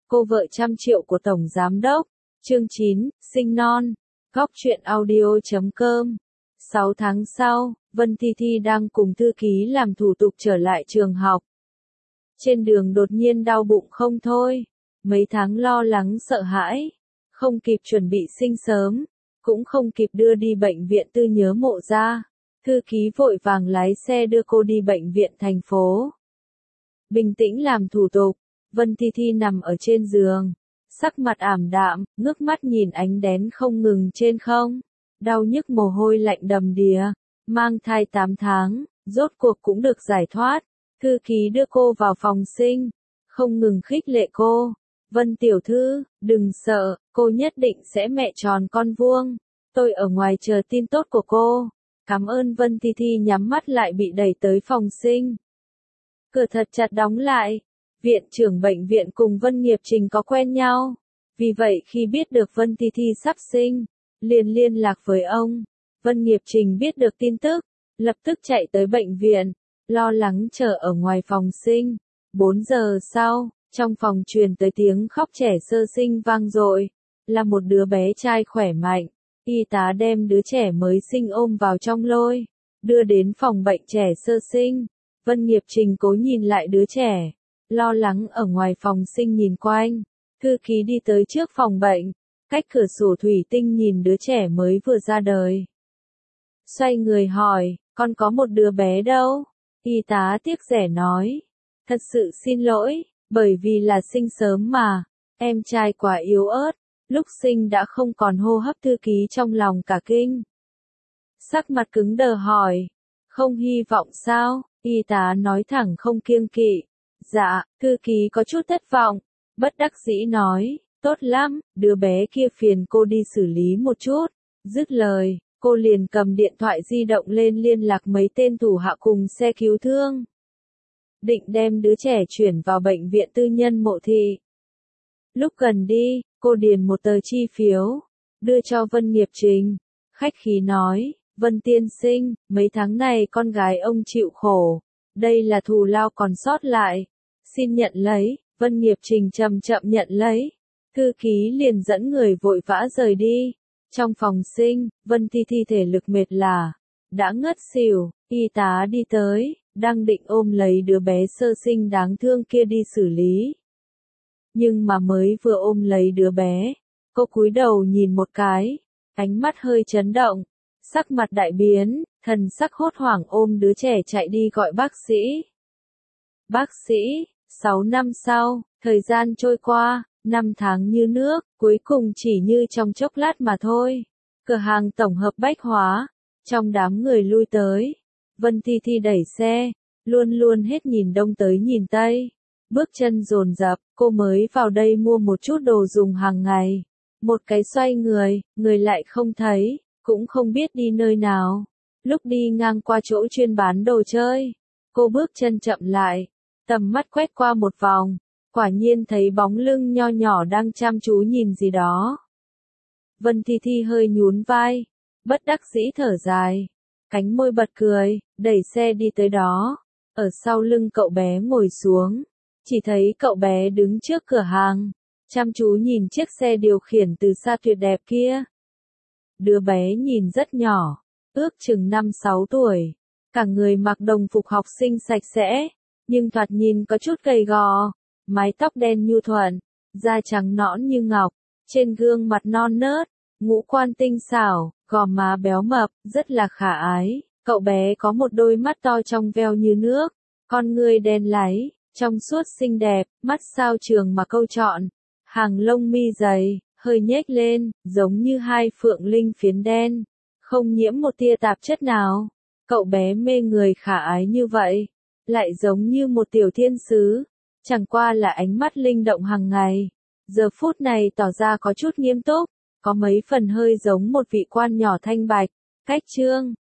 Cô vợ trăm triệu của Tổng Giám Đốc. Chương 9, sinh non. Góc truyện audio.com. 6 tháng sau, Vân Thi Thi đang cùng thư ký làm thủ tục trở lại trường học. Trên đường đột nhiên đau bụng không thôi. Mấy tháng lo lắng sợ hãi. Không kịp chuẩn bị sinh sớm. Cũng không kịp đưa đi bệnh viện Tư Nhớ Mộ ra. Thư ký vội vàng lái xe đưa cô đi bệnh viện thành phố. Bình tĩnh làm thủ tục. Vân Thi Thi nằm ở trên giường. Sắc mặt ảm đạm, ngước mắt nhìn ánh đèn không ngừng trên không. Đau nhức mồ hôi lạnh đầm đìa. Mang thai 8 tháng, rốt cuộc cũng được giải thoát. Thư ký đưa cô vào phòng sinh. Không ngừng khích lệ cô. Vân tiểu thư, đừng sợ, cô nhất định sẽ mẹ tròn con vuông. Tôi ở ngoài chờ tin tốt của cô. Cảm ơn. Vân Thi Thi nhắm mắt lại bị đẩy tới phòng sinh. Cửa thật chặt đóng lại. Viện trưởng bệnh viện cùng Vân Nghiệp Trình có quen nhau. Vì vậy khi biết được Vân Thi Thi sắp sinh, liền liên lạc với ông. Vân Nghiệp Trình biết được tin tức, lập tức chạy tới bệnh viện, lo lắng chờ ở ngoài phòng sinh. 4 giờ sau, trong phòng truyền tới tiếng khóc trẻ sơ sinh vang dội, là một đứa bé trai khỏe mạnh. Y tá đem đứa trẻ mới sinh ôm vào trong lôi, đưa đến phòng bệnh trẻ sơ sinh. Vân Nghiệp Trình cố nhìn lại đứa trẻ, lo lắng ở ngoài phòng sinh nhìn quanh. Thư ký đi tới trước phòng bệnh, cách cửa sổ thủy tinh nhìn đứa trẻ mới vừa ra đời. Xoay người hỏi, con có một đứa bé đâu? Y tá tiếc rẻ nói, thật sự xin lỗi, bởi vì là sinh sớm mà, em trai quá yếu ớt, lúc sinh đã không còn hô hấp. Thư ký trong lòng cả kinh. Sắc mặt cứng đờ hỏi, không hy vọng sao? Y tá nói thẳng không kiêng kỵ. Dạ. Thư ký có chút thất vọng, bất đắc dĩ nói, tốt lắm, đứa bé kia phiền cô đi xử lý một chút. Dứt lời, cô liền cầm điện thoại di động lên liên lạc mấy tên thủ hạ cùng xe cứu thương. Định đem đứa trẻ chuyển vào bệnh viện tư nhân Mộ Thị. Lúc gần đi, cô điền một tờ chi phiếu, đưa cho Vân Nghiệp Trình. Khách khí nói, Vân tiên sinh, mấy tháng này con gái ông chịu khổ. Đây là thù lao còn sót lại. Xin nhận lấy. Vân Nghiệp Trình chậm chậm nhận lấy. Thư ký liền dẫn người vội vã rời đi. Trong phòng sinh, Vân Thi Thi thể lực mệt lả, đã ngất xỉu. Y tá đi tới, đang định ôm lấy đứa bé sơ sinh đáng thương kia đi xử lý. Nhưng mà mới vừa ôm lấy đứa bé, cô cúi đầu nhìn một cái, ánh mắt hơi chấn động, sắc mặt đại biến, thần sắc hốt hoảng ôm đứa trẻ chạy đi gọi bác sĩ. Bác sĩ. 6 năm sau, thời gian trôi qua, 5 tháng như nước, cuối cùng chỉ như trong chốc lát mà thôi. Cửa hàng tổng hợp bách hóa, trong đám người lui tới, Vân Thi Thi đẩy xe, luôn luôn hết nhìn đông tới nhìn tây. Bước chân dồn dập, cô mới vào đây mua một chút đồ dùng hàng ngày. Một cái xoay người, người lại không thấy, cũng không biết đi nơi nào. Lúc đi ngang qua chỗ chuyên bán đồ chơi, cô bước chân chậm lại. Tầm mắt quét qua một vòng, quả nhiên thấy bóng lưng nho nhỏ đang chăm chú nhìn gì đó. Vân Thi Thi hơi nhún vai, bất đắc dĩ thở dài, cánh môi bật cười, đẩy xe đi tới đó. Ở sau lưng cậu bé ngồi xuống, chỉ thấy cậu bé đứng trước cửa hàng, chăm chú nhìn chiếc xe điều khiển từ xa tuyệt đẹp kia. Đứa bé nhìn rất nhỏ, ước chừng 5-6 tuổi, cả người mặc đồng phục học sinh sạch sẽ. Nhưng thoạt nhìn có chút gầy gò, mái tóc đen nhu thuận, da trắng nõn như ngọc, trên gương mặt non nớt, ngũ quan tinh xảo, gò má béo mập, rất là khả ái. Cậu bé có một đôi mắt to trong veo như nước, con ngươi đen láy, trong suốt xinh đẹp, mắt sao trường mà câu trọn, hàng lông mi dày, hơi nhếch lên, giống như hai phượng linh phiến đen, không nhiễm một tia tạp chất nào. Cậu bé mê người khả ái như vậy, lại giống như một tiểu thiên sứ, chẳng qua là ánh mắt linh động hàng ngày. Giờ phút này tỏ ra có chút nghiêm túc, có mấy phần hơi giống một vị quan nhỏ thanh bạch. Cách chương